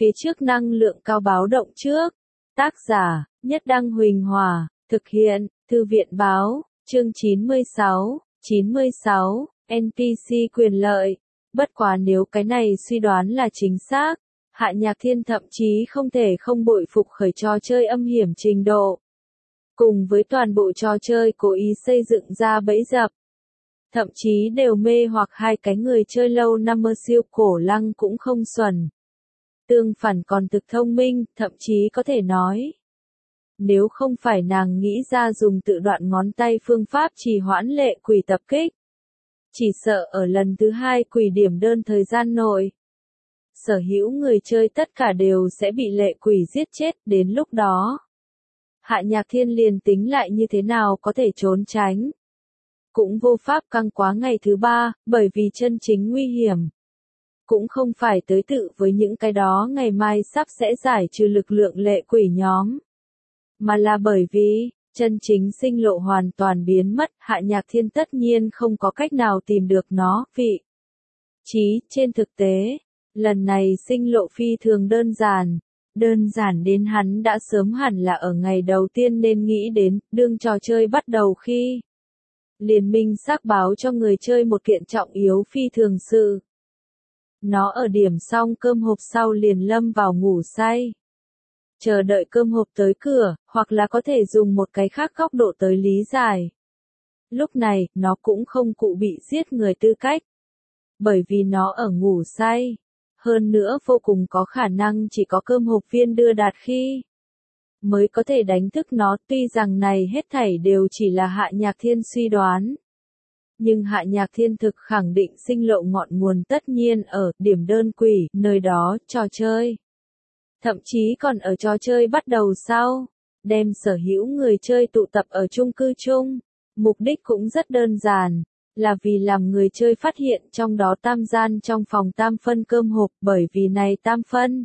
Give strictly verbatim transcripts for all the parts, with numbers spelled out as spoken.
phía trước năng lượng cao báo động trước. Tác giả, Nhất Đăng Huỳnh Hòa, thực hiện, Thư viện báo, chương chín mươi sáu, chín mươi sáu, en pê xê quyền lợi. Bất quá nếu cái này suy đoán là chính xác, Hạ Nhạc Thiên thậm chí không thể không bội phục khởi trò chơi âm hiểm trình độ. Cùng với toàn bộ trò chơi cố ý xây dựng ra bẫy dập. Thậm chí đều mê hoặc hai cái người chơi lâu năm mơ siêu cổ lăng cũng không xuẩn. Tương phản còn thực thông minh, thậm chí có thể nói. Nếu không phải nàng nghĩ ra dùng tự đoạn ngón tay phương pháp trì hoãn lệ quỷ tập kích. Chỉ sợ ở lần thứ hai quỷ điểm đơn thời gian nội. Sở hữu người chơi tất cả đều sẽ bị lệ quỷ giết chết, đến lúc đó. Hạ Nhạc Thiên liền tính lại như thế nào có thể trốn tránh. Cũng vô pháp căng quá ngày thứ ba, bởi vì chân chính nguy hiểm. Cũng không phải tới tự với những cái đó ngày mai sắp sẽ giải trừ lực lượng lệ quỷ nhóm. Mà là bởi vì, chân chính sinh lộ hoàn toàn biến mất, Hạ Nhạc Thiên tất nhiên không có cách nào tìm được nó, vị. Chí, trên thực tế, lần này sinh lộ phi thường đơn giản. Đơn giản đến hắn đã sớm hẳn là ở ngày đầu tiên nên nghĩ đến, đương trò chơi bắt đầu khi. Liên minh xác báo cho người chơi một kiện trọng yếu phi thường sự. Nó ở điểm xong cơm hộp sau liền lâm vào ngủ say. Chờ đợi cơm hộp tới cửa, hoặc là có thể dùng một cái khác góc độ tới lý giải. Lúc này, nó cũng không cụ bị giết người tư cách. Bởi vì nó ở ngủ say. Hơn nữa vô cùng có khả năng chỉ có cơm hộp viên đưa đạt khi mới có thể đánh thức nó, tuy rằng này hết thảy đều chỉ là Hạ Nhạc Thiên suy đoán. Nhưng Hạ Nhạc Thiên thực khẳng định sinh lộ ngọn nguồn tất nhiên ở điểm đơn quỷ, nơi đó, trò chơi. Thậm chí còn ở trò chơi bắt đầu sau, đem sở hữu người chơi tụ tập ở chung cư chung. Mục đích cũng rất đơn giản. Là vì làm người chơi phát hiện trong đó tam gian trong phòng tam phân cơm hộp, bởi vì này tam phân.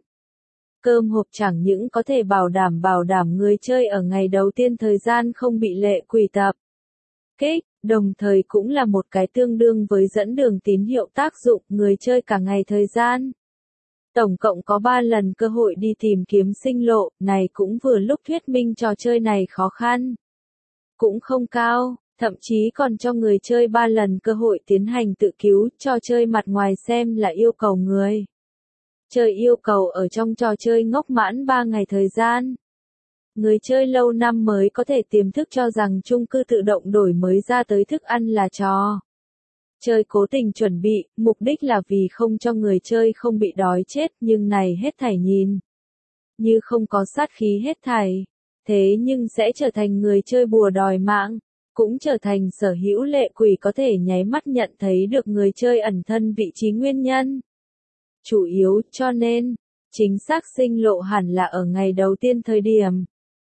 Cơm hộp chẳng những có thể bảo đảm bảo đảm người chơi ở ngày đầu tiên thời gian không bị lệ quỷ tập kích, đồng thời cũng là một cái tương đương với dẫn đường tín hiệu tác dụng người chơi cả ngày thời gian. Tổng cộng có ba lần cơ hội đi tìm kiếm sinh lộ, này cũng vừa lúc thuyết minh trò chơi này khó khăn. Cũng không cao. Thậm chí còn cho người chơi ba lần cơ hội tiến hành tự cứu, trò chơi mặt ngoài xem là yêu cầu người. Chơi yêu cầu ở trong trò chơi ngốc mãn ba ngày thời gian. Người chơi lâu năm mới có thể tiềm thức cho rằng chung cư tự động đổi mới ra tới thức ăn là trò. Chơi cố tình chuẩn bị, mục đích là vì không cho người chơi không bị đói chết, nhưng này hết thảy nhìn. Như không có sát khí hết thảy. Thế nhưng sẽ trở thành người chơi bùa đòi mạng. Cũng trở thành sở hữu lệ quỷ có thể nháy mắt nhận thấy được người chơi ẩn thân vị trí nguyên nhân. Chủ yếu cho nên, chính xác sinh lộ hẳn là ở ngày đầu tiên thời điểm.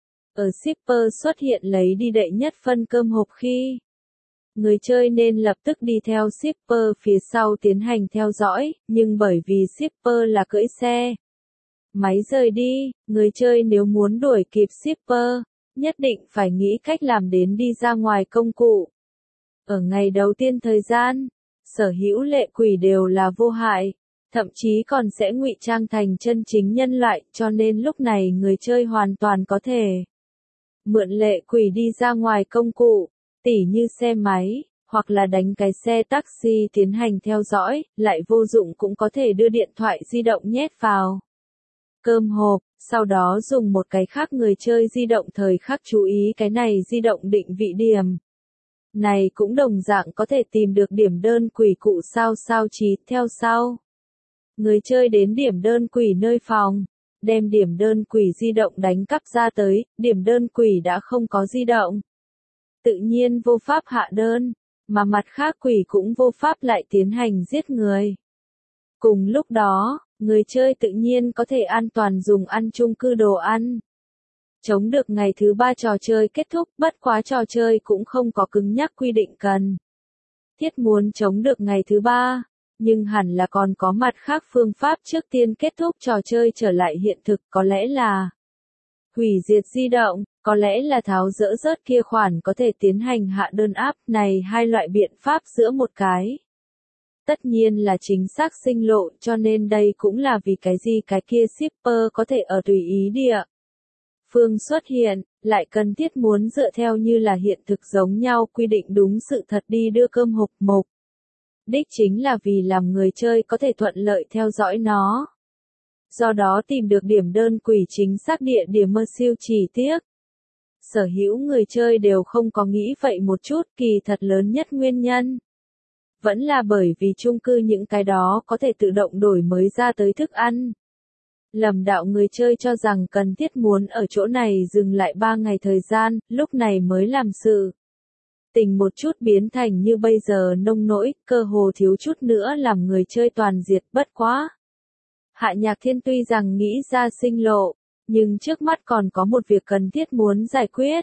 Ở shipper xuất hiện lấy đi đệ nhất phân cơm hộp khi. Người chơi nên lập tức đi theo shipper phía sau tiến hành theo dõi, nhưng bởi vì shipper là cưỡi xe. Máy rời đi, người chơi nếu muốn đuổi kịp shipper. Nhất định phải nghĩ cách làm đến đi ra ngoài công cụ. Ở ngày đầu tiên thời gian, sở hữu lệ quỷ đều là vô hại, thậm chí còn sẽ ngụy trang thành chân chính nhân loại, cho nên lúc này người chơi hoàn toàn có thể mượn lệ quỷ đi ra ngoài công cụ, tỉ như xe máy, hoặc là đánh cái xe taxi tiến hành theo dõi, lại vô dụng cũng có thể đưa điện thoại di động nhét vào cơm hộp. Sau đó dùng một cái khác người chơi di động thời khắc chú ý cái này di động định vị điểm. Này cũng đồng dạng có thể tìm được điểm đơn quỷ cụ sao sao trí theo sau. Người chơi đến điểm đơn quỷ nơi phòng, đem điểm đơn quỷ di động đánh cắp ra tới, điểm đơn quỷ đã không có di động. Tự nhiên vô pháp hạ đơn, mà mặt khác quỷ cũng vô pháp lại tiến hành giết người. Cùng lúc đó, người chơi tự nhiên có thể an toàn dùng ăn chung cư đồ ăn. Chống được ngày thứ ba trò chơi kết thúc, bất quá trò chơi cũng không có cứng nhắc quy định cần. Thiết muốn chống được ngày thứ ba, nhưng hẳn là còn có mặt khác phương pháp trước tiên kết thúc trò chơi trở lại hiện thực, có lẽ là hủy diệt di động, có lẽ là tháo dỡ rớt kia khoản có thể tiến hành hạ đơn áp, này hai loại biện pháp giữa một cái. tất nhiên là chính xác sinh lộ, cho nên đây cũng là vì cái gì cái kia shipper có thể ở tùy ý địa phương xuất hiện, lại cần thiết muốn dựa theo như là hiện thực giống nhau quy định đúng sự thật đi đưa cơm hộp mục. Đích chính là vì làm người chơi có thể thuận lợi theo dõi nó. Do đó tìm được điểm đơn quỷ chính xác địa điểm mơ siêu chỉ tiếc. Sở hữu người chơi đều không có nghĩ vậy một chút, kỳ thật lớn nhất nguyên nhân. Vẫn là bởi vì chung cư những cái đó có thể tự động đổi mới ra tới thức ăn. Lầm đạo người chơi cho rằng cần thiết muốn ở chỗ này dừng lại ba ngày thời gian, lúc này mới làm sự. Tình một chút biến thành như bây giờ nông nỗi, cơ hồ thiếu chút nữa làm người chơi toàn diệt bất quá. Hạ Nhạc Thiên tuy rằng nghĩ ra sinh lộ, nhưng trước mắt còn có một việc cần thiết muốn giải quyết.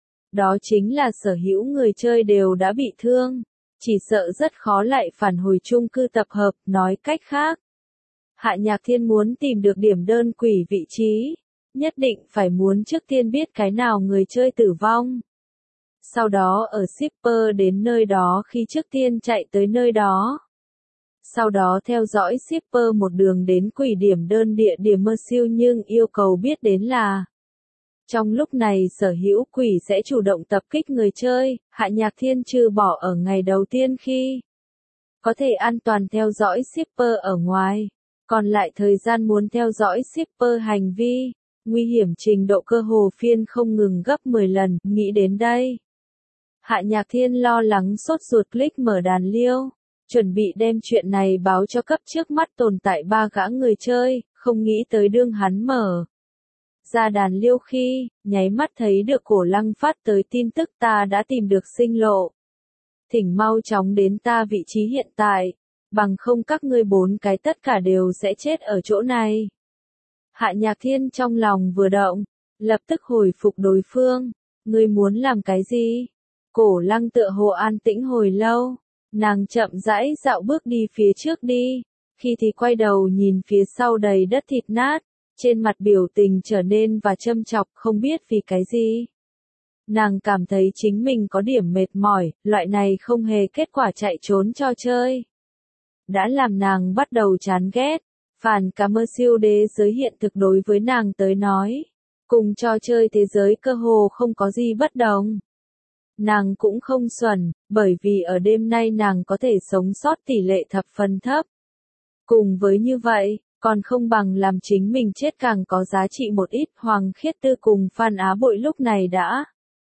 Đó chính là sở hữu người chơi đều đã bị thương, chỉ sợ rất khó lại phản hồi chung cư tập hợp, nói cách khác. Hạ Nhạc Thiên muốn tìm được điểm đơn quỷ vị trí, nhất định phải muốn trước tiên biết cái nào người chơi tử vong. Sau đó ở shipper đến nơi đó khi trước tiên chạy tới nơi đó. Sau đó theo dõi shipper một đường đến quỷ điểm đơn địa điểm mơ siêu nhưng yêu cầu biết đến là. Trong lúc này sở hữu quỷ sẽ chủ động tập kích người chơi, Hạ Nhạc Thiên trừ bỏ ở ngày đầu tiên khi có thể an toàn theo dõi shipper ở ngoài. Còn lại thời gian muốn theo dõi shipper hành vi, nguy hiểm trình độ cơ hồ phiên không ngừng gấp mười lần, nghĩ đến đây. Hạ Nhạc Thiên lo lắng sốt ruột click mở đàn liêu, chuẩn bị đem chuyện này báo cho cấp trước mắt tồn tại ba gã người chơi, không nghĩ tới đương hắn mở. Ra đàn liêu khi, nháy mắt thấy được Cổ Lăng phát tới tin tức ta đã tìm được sinh lộ. Thỉnh mau chóng đến ta vị trí hiện tại. Bằng không các ngươi bốn cái tất cả đều sẽ chết ở chỗ này. Hạ Nhạc Thiên trong lòng vừa động, lập tức hồi phục đối phương. Ngươi muốn làm cái gì? Cổ Lăng tựa hồ an tĩnh hồi lâu. Nàng chậm rãi dạo bước đi phía trước đi. Khi thì quay đầu nhìn phía sau đầy đất thịt nát. Trên mặt biểu tình trở nên và châm chọc không biết vì cái gì. Nàng cảm thấy chính mình có điểm mệt mỏi, loại này không hề kết quả chạy trốn cho chơi. Đã làm nàng bắt đầu chán ghét, phản cả mơ siêu đế giới hiện thực đối với nàng tới nói, cùng trò chơi thế giới cơ hồ không có gì bất đồng. Nàng cũng không xuẩn, bởi vì ở đêm nay nàng có thể sống sót tỷ lệ thập phần thấp. Cùng với như vậy, còn không bằng làm chính mình chết càng có giá trị một ít. Hoàng Khiết Tư cùng Phan Á Bội lúc này đã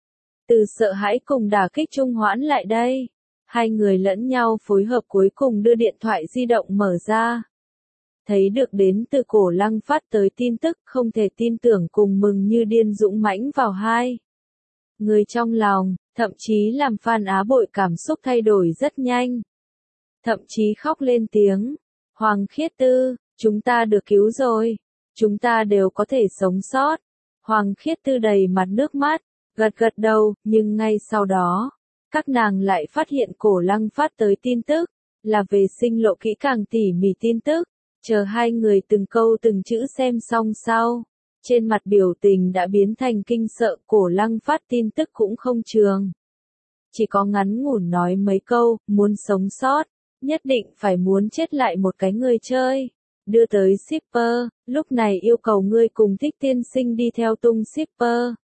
từ sợ hãi cùng đả kích trung hoãn lại đây. Hai người lẫn nhau phối hợp cuối cùng đưa điện thoại di động mở ra. Thấy được đến từ Cổ Lăng phát tới tin tức không thể tin tưởng cùng mừng như điên dũng mãnh vào hai. Người trong lòng, thậm chí làm Phan Á Bội cảm xúc thay đổi rất nhanh. Thậm chí khóc lên tiếng. Hoàng Khiết Tư, chúng ta được cứu rồi. Chúng ta đều có thể sống sót. Hoàng Khiết Tư đầy mặt nước mắt, gật gật đầu, nhưng ngay sau đó. Các nàng lại phát hiện Cổ Lăng phát tới tin tức, là về sinh lộ kỹ càng tỉ mỉ tin tức, chờ hai người từng câu từng chữ xem xong sau. Trên mặt biểu tình đã biến thành kinh sợ. Cổ Lăng phát tin tức cũng không trường. Chỉ có ngắn ngủn nói mấy câu, muốn sống sót, nhất định phải muốn chết lại một cái người chơi. Đưa tới shipper, lúc này yêu cầu ngươi cùng Thích tiên sinh đi theo tung shipper.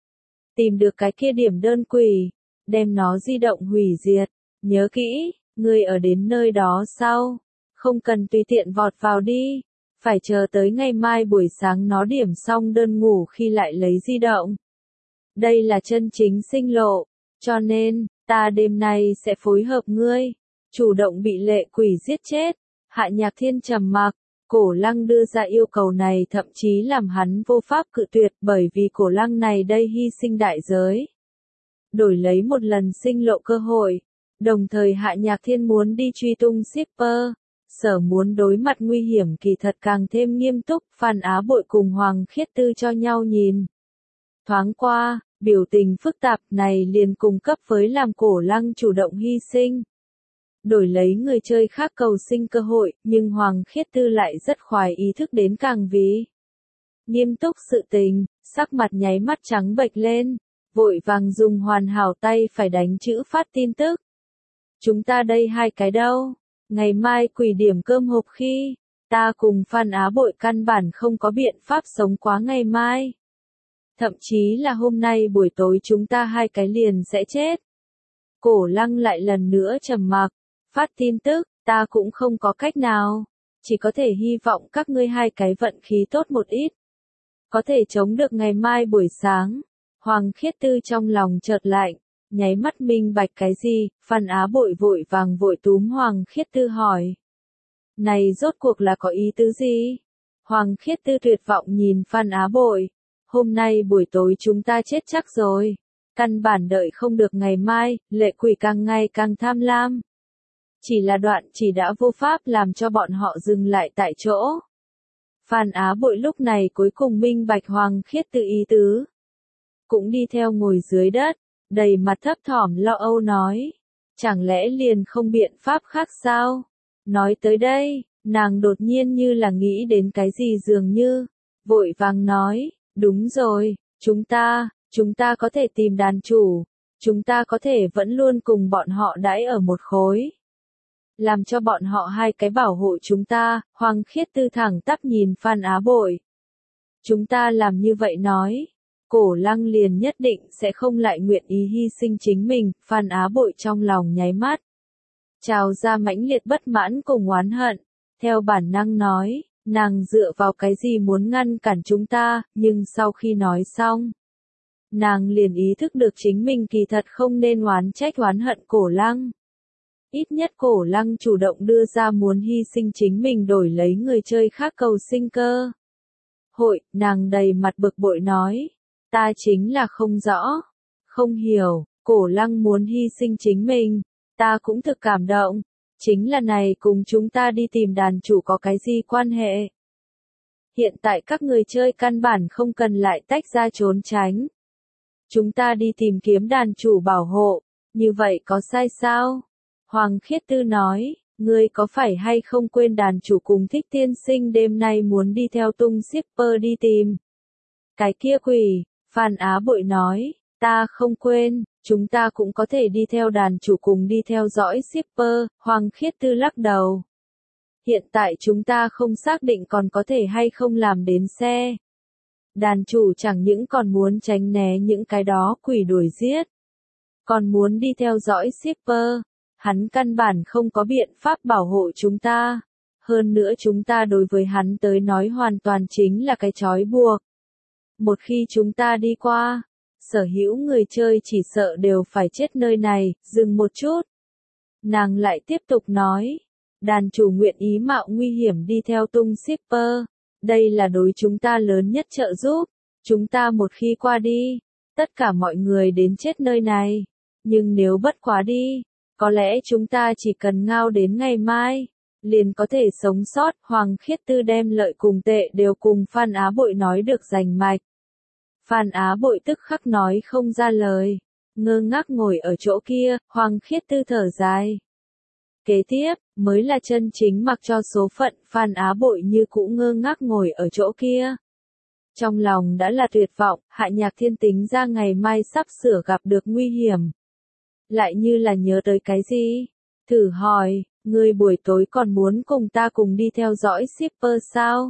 Tìm được cái kia điểm đơn quỷ. Đem nó di động hủy diệt, nhớ kỹ, ngươi ở đến nơi đó sau, không cần tùy tiện vọt vào đi, phải chờ tới ngày mai buổi sáng nó điểm xong đơn ngủ khi lại lấy di động. Đây là chân chính sinh lộ, cho nên, ta đêm nay sẽ phối hợp ngươi, chủ động bị lệ quỷ giết chết. Hạ Nhạc Thiên trầm mặc, Cổ Lăng đưa ra yêu cầu này thậm chí làm hắn vô pháp cự tuyệt bởi vì Cổ Lăng này đây hy sinh đại giới. Đổi lấy một lần sinh lộ cơ hội, đồng thời Hạ Nhạc Thiên muốn đi truy tung shipper, sở muốn đối mặt nguy hiểm kỳ thật càng thêm nghiêm túc. Phan Á Bội cùng Hoàng Khiết Tư cho nhau nhìn. Thoáng qua, biểu tình phức tạp này liền cung cấp với làm Cổ Lăng chủ động hy sinh. Đổi lấy người chơi khác cầu sinh cơ hội, nhưng Hoàng Khiết Tư lại rất khoái ý thức đến càng vì nghiêm túc sự tình, sắc mặt nháy mắt trắng bệch lên. Vội vàng dùng hoàn hảo tay phải đánh chữ phát tin tức. Chúng ta đây hai cái đâu? Ngày mai quỷ điểm cơm hộp khi, ta cùng Phan Á Bội căn bản không có biện pháp sống quá ngày mai. Thậm chí là hôm nay buổi tối chúng ta hai cái liền sẽ chết. Cổ Lăng lại lần nữa trầm mặc, phát tin tức, ta cũng không có cách nào, chỉ có thể hy vọng các ngươi hai cái vận khí tốt một ít. Có thể chống được ngày mai buổi sáng. Hoàng Khiết Tư trong lòng chợt lạnh, nháy mắt minh bạch cái gì, Phan Á Bội vội vàng vội túm Hoàng Khiết Tư hỏi. Này rốt cuộc là có ý tứ gì? Hoàng Khiết Tư tuyệt vọng nhìn Phan Á Bội. Hôm nay buổi tối chúng ta chết chắc rồi. Căn bản đợi không được ngày mai, lệ quỷ càng ngày càng tham lam. Chỉ là đoạn chỉ đã vô pháp làm cho bọn họ dừng lại tại chỗ. Phan Á Bội lúc này cuối cùng minh bạch Hoàng Khiết Tư ý tứ. Cũng đi theo ngồi dưới đất, đầy mặt thấp thỏm lo âu nói. Chẳng lẽ liền không biện pháp khác sao? Nói tới đây, nàng đột nhiên như là nghĩ đến cái gì dường như. Vội vàng nói, đúng rồi, chúng ta, chúng ta có thể tìm đàn chủ. Chúng ta có thể vẫn luôn cùng bọn họ đãi ở một khối. Làm cho bọn họ hai cái bảo hộ chúng ta, Hoàng Khiết Tư thẳng tắp nhìn Phan Á Bội. Chúng ta làm như vậy nói. Cổ Lăng liền nhất định sẽ không lại nguyện ý hy sinh chính mình, Phan Á Bội trong lòng nháy mắt. Trào ra mãnh liệt bất mãn cùng oán hận, theo bản năng nói, nàng dựa vào cái gì muốn ngăn cản chúng ta, nhưng sau khi nói xong, nàng liền ý thức được chính mình kỳ thật không nên oán trách oán hận Cổ Lăng. Ít nhất Cổ Lăng chủ động đưa ra muốn hy sinh chính mình đổi lấy người chơi khác cầu sinh cơ. Hội, nàng đầy mặt bực bội nói. Ta chính là không rõ, không hiểu, Cổ Lăng muốn hy sinh chính mình, ta cũng thực cảm động, chính là này cùng chúng ta đi tìm đàn chủ có cái gì quan hệ. Hiện tại các người chơi căn bản không cần lại tách ra trốn tránh. Chúng ta đi tìm kiếm đàn chủ bảo hộ, như vậy có sai sao? Hoàng Khiết Tư nói, ngươi có phải hay không quên đàn chủ cùng Thích Tiên Sinh đêm nay muốn đi theo tung shipper đi tìm. Cái kia quỷ. Phan Á Bội nói, ta không quên, chúng ta cũng có thể đi theo đàn chủ cùng đi theo dõi shipper, Hoàng Khiết Tư lắc đầu. Hiện tại chúng ta không xác định còn có thể hay không làm đến xe. Đàn chủ chẳng những còn muốn tránh né những cái đó quỷ đuổi giết. Còn muốn đi theo dõi shipper, hắn căn bản không có biện pháp bảo hộ chúng ta. Hơn nữa chúng ta đối với hắn tới nói hoàn toàn chính là cái trói buộc. Một khi chúng ta đi qua, sở hữu người chơi chỉ sợ đều phải chết nơi này, dừng một chút. Nàng lại tiếp tục nói, đàn chủ nguyện ý mạo nguy hiểm đi theo tung shipper, đây là đối chúng ta lớn nhất trợ giúp, chúng ta một khi qua đi, tất cả mọi người đến chết nơi này, nhưng nếu bất quá đi, có lẽ chúng ta chỉ cần ngao đến ngày mai, liền có thể sống sót. Hoàng Khiết Tư đem lợi cùng tệ đều cùng Phan Á Bội nói được rành mạch. Phan Á Bội tức khắc nói không ra lời, ngơ ngác ngồi ở chỗ kia, Hoàng Khiết Tư thở dài. Kế tiếp, mới là chân chính mặc cho số phận, Phan Á Bội như cũ ngơ ngác ngồi ở chỗ kia. Trong lòng đã là tuyệt vọng, Hạ Nhạc Thiên tính ra ngày mai sắp sửa gặp được nguy hiểm. Lại như là nhớ tới cái gì? Thử hỏi, ngươi buổi tối còn muốn cùng ta cùng đi theo dõi shipper sao?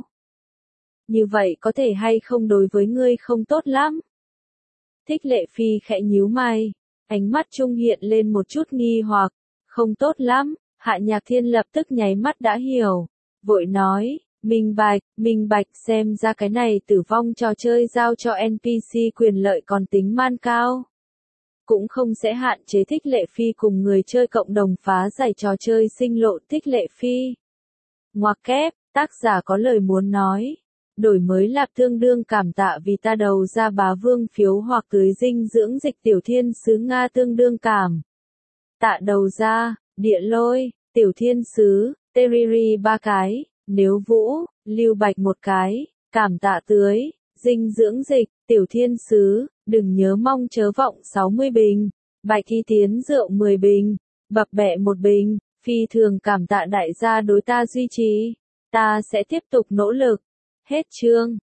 Như vậy có thể hay không đối với ngươi không tốt lắm? Thích Lệ Phi khẽ nhíu mày, ánh mắt trung hiện lên một chút nghi hoặc, không tốt lắm, Hạ Nhạc Thiên lập tức nháy mắt đã hiểu, vội nói, minh bạch, minh bạch xem ra cái này tử vong trò chơi giao cho en pê xê quyền lợi còn tính man cao. Cũng không sẽ hạn chế Thích Lệ Phi cùng người chơi cộng đồng phá giải trò chơi sinh lộ Thích Lệ Phi. Ngoặc kép, tác giả có lời muốn nói. Đổi mới lạp tương đương cảm tạ vì ta đầu ra bá vương phiếu hoặc tưới dinh dưỡng dịch tiểu thiên sứ Nga tương đương cảm. Tạ đầu ra, địa lôi, tiểu thiên sứ, teriri ba cái, nếu vũ, lưu bạch một cái, cảm tạ tưới, dinh dưỡng dịch, tiểu thiên sứ, đừng nhớ mong chớ vọng sáu mươi bình, bạch thi tiến rượu mười bình, bập bẹ một bình, phi thường cảm tạ đại gia đối ta duy trì, ta sẽ tiếp tục nỗ lực. Hết chương.